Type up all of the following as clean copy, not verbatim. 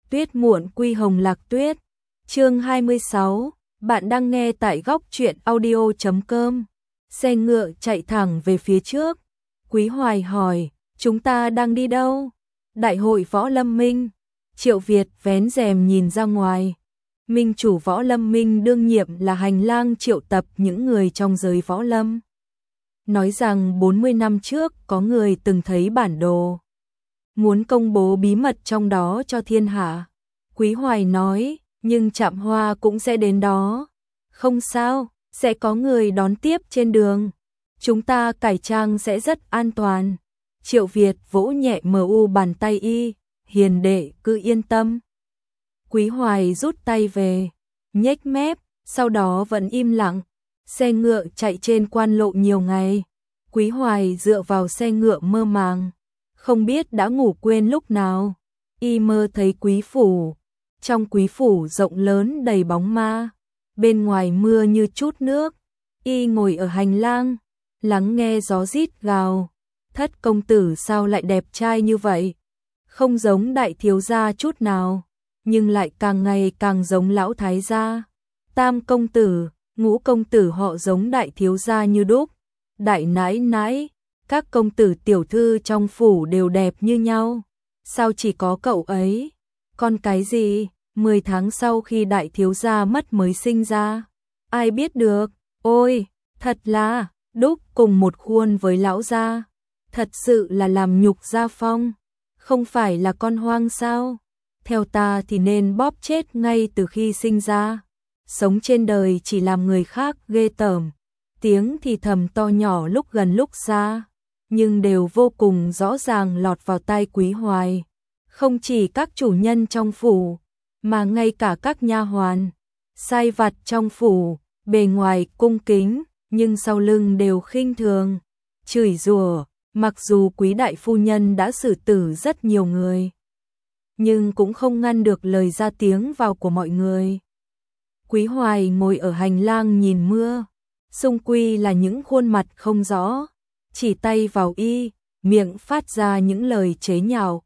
Tuyết muộn quy hồng lạc tuyết. Chương 26, bạn đang nghe tại góc truyện audio.com. Xe ngựa chạy thẳng về phía trước. Quý Hoài hỏi, chúng ta đang đi đâu? Đại hội Võ Lâm Minh. Triệu Việt vén rèm nhìn ra ngoài. Minh chủ Võ Lâm Minh đương nhiệm là hành lang triệu tập những người trong giới võ lâm. Nói rằng 40 năm trước có người từng thấy bản đồ, muốn công bố bí mật trong đó cho thiên hạ. Quý Hoài nói, nhưng Trạm Hoa cũng sẽ đến đó. Không sao, sẽ có người đón tiếp trên đường. Chúng ta cải trang sẽ rất an toàn. Triệu Việt vỗ nhẹ mu bàn tay y, hiền đệ cứ yên tâm. Quý Hoài rút tay về, nhếch mép, sau đó vẫn im lặng. Xe ngựa chạy trên quan lộ nhiều ngày. Quý Hoài dựa vào xe ngựa mơ màng, không biết đã ngủ quên lúc nào. Y mơ thấy quý phủ. Trong quý phủ rộng lớn đầy bóng ma, bên ngoài mưa như chút nước. Y ngồi ở hành lang, lắng nghe gió rít gào. Thất công tử sao lại đẹp trai như vậy? Không giống đại thiếu gia chút nào, nhưng lại càng ngày càng giống lão thái gia. Tam công tử, ngũ công tử họ giống đại thiếu gia như đúc. Đại nãi nãi, các công tử tiểu thư trong phủ đều đẹp như nhau. Sao chỉ có cậu ấy? Con cái gì? 10 tháng sau khi đại thiếu gia mất mới sinh ra. Ai biết được? Ôi, thật là đúc cùng một khuôn với lão gia. Thật sự là làm nhục gia phong. Không phải là con hoang sao? Theo ta thì nên bóp chết ngay từ khi sinh ra. Sống trên đời chỉ làm người khác ghê tởm. Tiếng thì thầm to nhỏ lúc gần lúc xa, nhưng đều vô cùng rõ ràng lọt vào tai Quý Hoài. Không chỉ các chủ nhân trong phủ, mà ngay cả các nha hoàn, sai vặt trong phủ, bề ngoài cung kính, nhưng sau lưng đều khinh thường, chửi rủa. Mặc dù Quý đại phu nhân đã xử tử rất nhiều người, nhưng cũng không ngăn được lời ra tiếng vào của mọi người. Quý Hoài ngồi ở hành lang nhìn mưa, xung quy là những khuôn mặt không rõ, chỉ tay vào y, miệng phát ra những lời chế nhạo.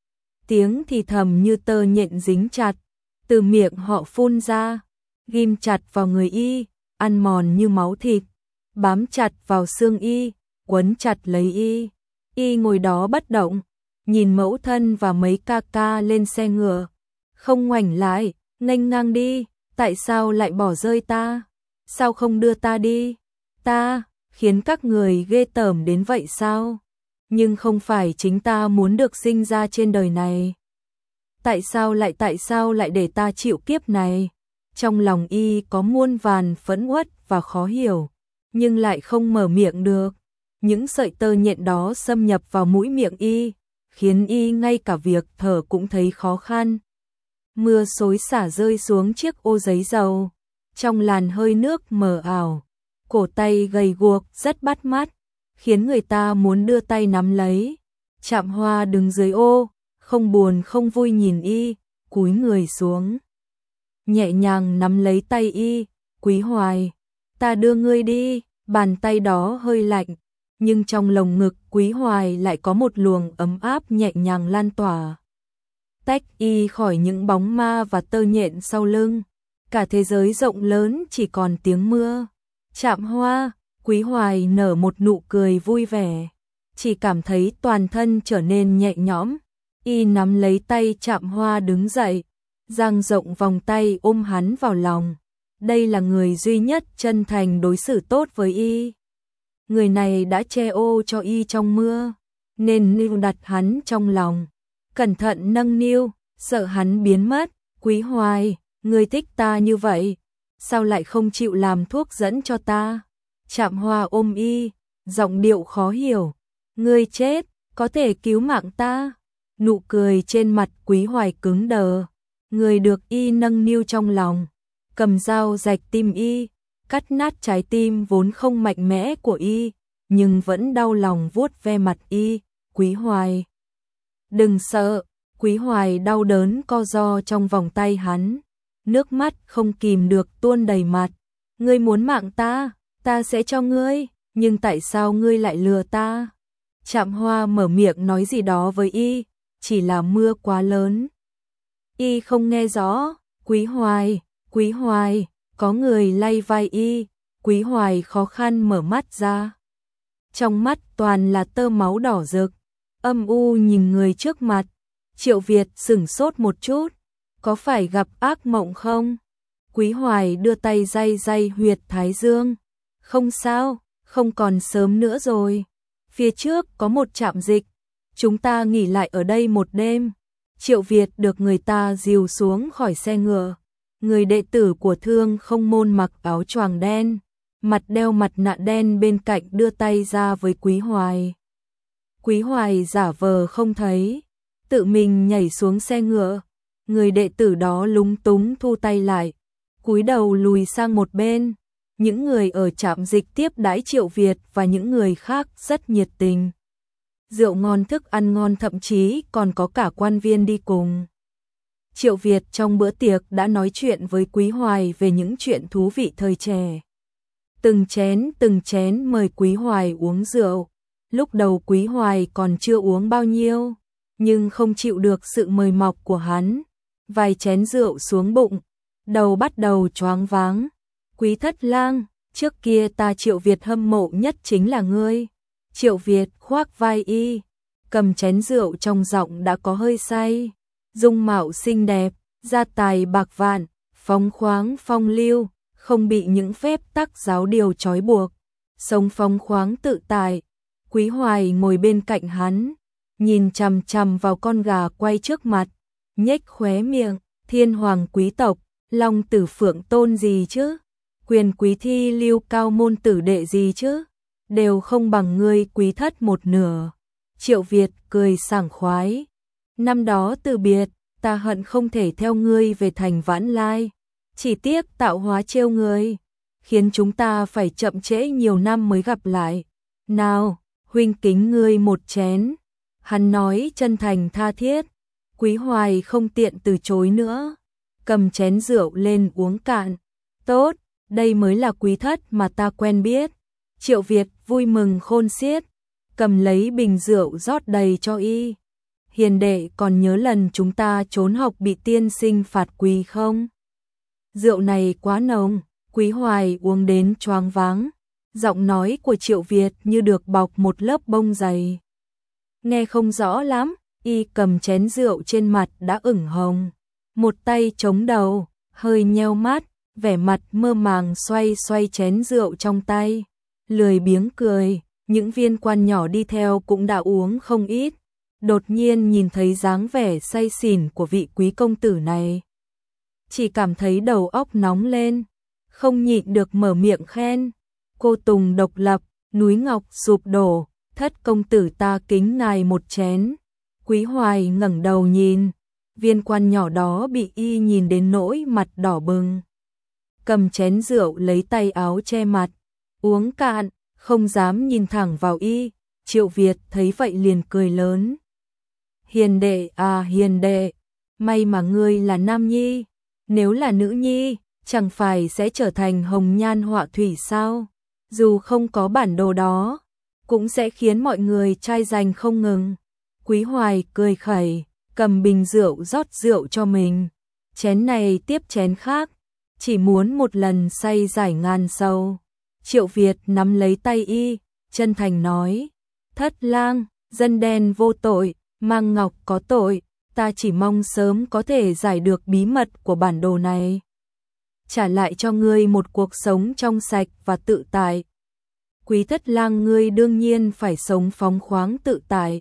Tiếng thì thầm như tơ nhện dính chặt, từ miệng họ phun ra, ghim chặt vào người y, ăn mòn như máu thịt, bám chặt vào xương y, quấn chặt lấy y. Y ngồi đó bất động, nhìn mẫu thân và mấy ca ca lên xe ngựa, không ngoảnh lại, nghênh ngang đi. Tại sao lại bỏ rơi ta? Sao không đưa ta đi? Ta, khiến các người ghê tởm đến vậy sao? Nhưng không phải chính ta muốn được sinh ra trên đời này. Tại sao lại để ta chịu kiếp này? Trong lòng y có muôn vàn phẫn uất và khó hiểu, nhưng lại không mở miệng được. Những sợi tơ nhện đó xâm nhập vào mũi miệng y, khiến y ngay cả việc thở cũng thấy khó khăn. Mưa xối xả rơi xuống chiếc ô giấy dầu, trong làn hơi nước mờ ảo, cổ tay gầy guộc rất bắt mắt, khiến người ta muốn đưa tay nắm lấy. Trạm Hoa đứng dưới ô, không buồn không vui nhìn y, cúi người xuống, nhẹ nhàng nắm lấy tay y. Quý Hoài, ta đưa ngươi đi. Bàn tay đó hơi lạnh, nhưng trong lồng ngực Quý Hoài lại có một luồng ấm áp nhẹ nhàng lan tỏa, tách y khỏi những bóng ma và tơ nhện sau lưng. Cả thế giới rộng lớn chỉ còn tiếng mưa. Trạm Hoa, Quý Hoài nở một nụ cười vui vẻ, chỉ cảm thấy toàn thân trở nên nhẹ nhõm. Y nắm lấy tay Trạm Hoa đứng dậy, dang rộng vòng tay ôm hắn vào lòng. Đây là người duy nhất chân thành đối xử tốt với y. Người này đã che ô cho y trong mưa, nên níu đặt hắn trong lòng, cẩn thận nâng niu, sợ hắn biến mất. Quý Hoài, ngươi thích ta như vậy, sao lại không chịu làm thuốc dẫn cho ta? Trạm Hoa ôm y, giọng điệu khó hiểu. Ngươi chết, có thể cứu mạng ta. Nụ cười trên mặt Quý Hoài cứng đờ. Người được y nâng niu trong lòng, cầm dao rạch tim y, cắt nát trái tim vốn không mạnh mẽ của y, nhưng vẫn đau lòng vuốt ve mặt y. Quý Hoài, đừng sợ. Quý Hoài đau đớn co ro trong vòng tay hắn, nước mắt không kìm được tuôn đầy mặt. Ngươi muốn mạng ta, ta sẽ cho ngươi, nhưng tại sao ngươi lại lừa ta? Trạm Hoa mở miệng nói gì đó với y, chỉ là mưa quá lớn. Y không nghe rõ. Quý Hoài, có người lay vai Y. Quý Hoài khó khăn mở mắt ra. Trong mắt toàn là tơ máu đỏ rực, âm u nhìn người trước mặt. Triệu Việt sửng sốt một chút, có phải gặp ác mộng không? Quý Hoài đưa tay day huyệt thái dương. Không sao, không còn sớm nữa rồi. Phía trước có một trạm dịch, chúng ta nghỉ lại ở đây một đêm. Triệu Việt được người ta dìu xuống khỏi xe ngựa. Người đệ tử của Thương Không Môn mặc áo choàng đen, mặt đeo mặt nạ đen bên cạnh đưa tay ra với Quý Hoài. Quý Hoài giả vờ không thấy, tự mình nhảy xuống xe ngựa. Người đệ tử đó lúng túng thu tay lại, cúi đầu lùi sang một bên. Những người ở trạm dịch tiếp đãi Triệu Việt và những người khác rất nhiệt tình. Rượu ngon thức ăn ngon, thậm chí còn có cả quan viên đi cùng. Triệu Việt trong bữa tiệc đã nói chuyện với Quý Hoài về những chuyện thú vị thời trẻ. Từng chén mời Quý Hoài uống rượu. Lúc đầu Quý Hoài còn chưa uống bao nhiêu, nhưng không chịu được sự mời mọc của hắn. Vài chén rượu xuống bụng, đầu bắt đầu choáng váng. Quý thất lang, trước kia ta Triệu Việt hâm mộ nhất chính là ngươi. Triệu Việt khoác vai Y, cầm chén rượu trong giọng đã có hơi say. Dung mạo xinh đẹp, gia tài bạc vạn, phóng khoáng phong lưu, không bị những phép tắc giáo điều trói buộc, sống phóng khoáng tự tại. Quý Hoài ngồi bên cạnh hắn, nhìn chằm chằm vào con gà quay trước mặt, nhếch khóe miệng. Thiên hoàng quý tộc, long tử phượng tôn gì chứ, quyền quý thi lưu cao môn tử đệ gì chứ, đều không bằng ngươi Quý thất một nửa. Triệu Việt cười sảng khoái. Năm đó từ biệt, ta hận không thể theo ngươi về thành Vãn Lai. Chỉ tiếc tạo hóa trêu ngươi, khiến chúng ta phải chậm trễ nhiều năm mới gặp lại. Nào, huynh kính ngươi một chén. Hắn nói chân thành tha thiết. Quý Hoài không tiện từ chối nữa, cầm chén rượu lên uống cạn. Tốt, đây mới là Quý thất mà ta quen biết. Triệu Việt vui mừng khôn xiết, cầm lấy bình rượu rót đầy cho Y. Hiền đệ còn nhớ lần chúng ta trốn học bị tiên sinh phạt quỳ không? Rượu này quá nồng, Quý Hoài uống đến choáng váng. Giọng nói của Triệu Việt như được bọc một lớp bông dày. Nghe không rõ lắm. Y cầm chén rượu trên mặt đã ửng hồng, một tay chống đầu, hơi nheo mắt, vẻ mặt mơ màng xoay chén rượu trong tay, lười biếng cười. Những viên quan nhỏ đi theo cũng đã uống không ít, đột nhiên nhìn thấy dáng vẻ say xỉn của vị quý công tử này, chỉ cảm thấy đầu óc nóng lên, không nhịn được mở miệng khen. Cô Tùng độc lập, núi ngọc sụp đổ, thất công tử ta kính ngài một chén. Quý Hoài ngẩng đầu nhìn, viên quan nhỏ đó bị Y nhìn đến nỗi mặt đỏ bừng. Cầm chén rượu lấy tay áo che mặt, uống cạn, không dám nhìn thẳng vào Y. Triệu Việt thấy vậy liền cười lớn. Hiền đệ à hiền đệ, may mà ngươi là nam nhi, nếu là nữ nhi, chẳng phải sẽ trở thành hồng nhan họa thủy sao? Dù không có bản đồ đó, cũng sẽ khiến mọi người trai giành không ngừng. Quý Hoài cười khẩy, cầm bình rượu rót rượu cho mình. Chén này tiếp chén khác, chỉ muốn một lần say giải ngàn sầu. Triệu Việt nắm lấy tay Y, chân thành nói. Thất lang, dân đen vô tội, mang ngọc có tội. Ta chỉ mong sớm có thể giải được bí mật của bản đồ này, trả lại cho ngươi một cuộc sống trong sạch và tự tại. Quý thất lang, ngươi đương nhiên phải sống phóng khoáng tự tại.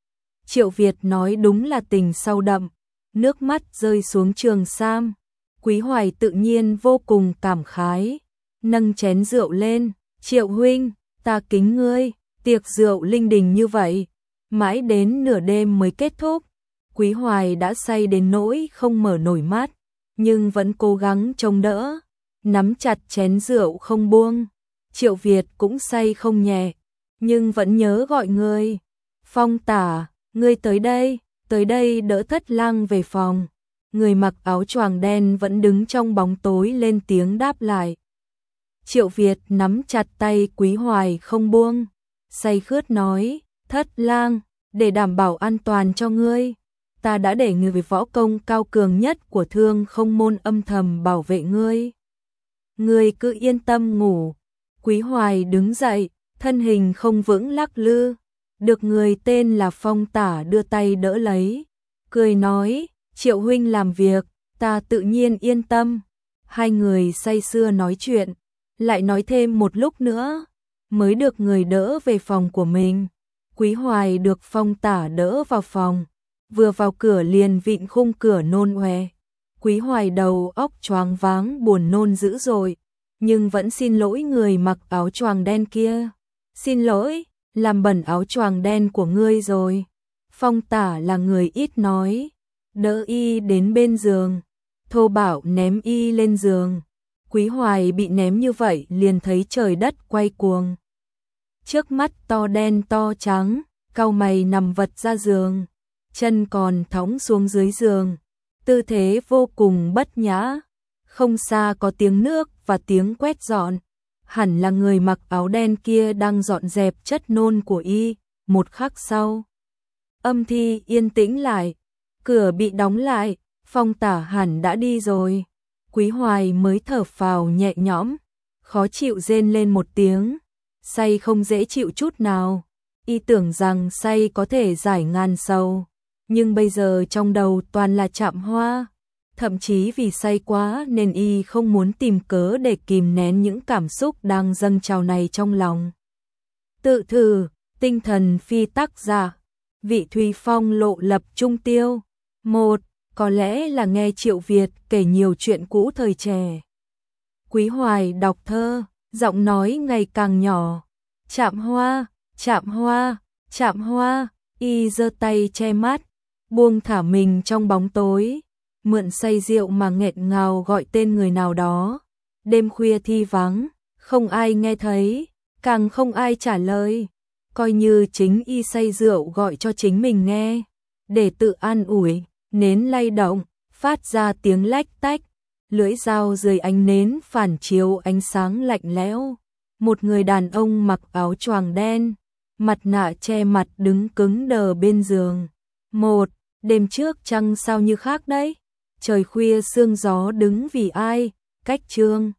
Triệu Việt nói đúng là tình sâu đậm, nước mắt rơi xuống trường sam. Quý Hoài tự nhiên vô cùng cảm khái, nâng chén rượu lên. Triệu huynh, ta kính ngươi. Tiệc rượu linh đình như vậy, mãi đến nửa đêm mới kết thúc. Quý Hoài đã say đến nỗi không mở nổi mắt, nhưng vẫn cố gắng chống đỡ, nắm chặt chén rượu không buông. Triệu Việt cũng say không nhẹ, nhưng vẫn nhớ gọi ngươi. Phong tả, ngươi tới đây đỡ thất lang về phòng. Người mặc áo choàng đen vẫn đứng trong bóng tối lên tiếng đáp lại. Triệu Việt nắm chặt tay Quý Hoài không buông, say khướt nói, thất lang, để đảm bảo an toàn cho ngươi, ta đã để người với võ công cao cường nhất của Thương Không môn âm thầm bảo vệ ngươi. Ngươi cứ yên tâm ngủ. Quý Hoài đứng dậy, thân hình không vững lắc lư, được người tên là Phong Tả đưa tay đỡ lấy, cười nói, Triệu huynh làm việc, ta tự nhiên yên tâm. Hai người say sưa nói chuyện, lại nói thêm một lúc nữa, mới được người đỡ về phòng của mình. Quý Hoài được Phong Tả đỡ vào phòng, vừa vào cửa liền vịn khung cửa nôn oe. Quý Hoài đầu óc choáng váng buồn nôn dữ dội, nhưng vẫn xin lỗi người mặc áo choàng đen kia. Xin lỗi, làm bẩn áo choàng đen của ngươi rồi. Phong Tả là người ít nói, đỡ y đến bên giường, thô bạo ném y lên giường. Quý Hoài bị ném như vậy liền thấy trời đất quay cuồng. Trước mắt to đen to trắng, cau mày nằm vật ra giường, chân còn thõng xuống dưới giường, tư thế vô cùng bất nhã. Không xa có tiếng nước và tiếng quét dọn, hẳn là người mặc áo đen kia đang dọn dẹp chất nôn của y. Một khắc sau, âm thi yên tĩnh lại, cửa bị đóng lại, Phong Tả hẳn đã đi rồi. Quý Hoài mới thở phào nhẹ nhõm, khó chịu rên lên một tiếng, say không dễ chịu chút nào. Y tưởng rằng say có thể giải ngàn sầu, nhưng bây giờ trong đầu toàn là Trạm Hoa. Thậm chí vì say quá nên y không muốn tìm cớ để kìm nén những cảm xúc đang dâng trào này trong lòng. Tự thử, tinh thần phi tác giả, Vị Thùy Phong lộ lập trung tiêu. 1. Có lẽ là nghe Triệu Việt kể nhiều chuyện cũ thời trẻ. Quý Hoài đọc thơ, giọng nói ngày càng nhỏ. Trạm Hoa, Trạm Hoa, Trạm Hoa. Y giơ tay che mắt, buông thả mình trong bóng tối, mượn say rượu mà nghẹn ngào gọi tên người nào đó. Đêm khuya thi vắng, không ai nghe thấy, càng không ai trả lời. Coi như chính y say rượu gọi cho chính mình nghe, để tự an ủi. Nến lay động, phát ra tiếng lách tách, lưỡi dao dưới ánh nến phản chiếu ánh sáng lạnh lẽo. Một người đàn ông mặc áo choàng đen, mặt nạ che mặt đứng cứng đờ bên giường. 1. Đêm trước trăng sao như khác đấy. Trời khuya sương gió đứng vì ai. Cách chương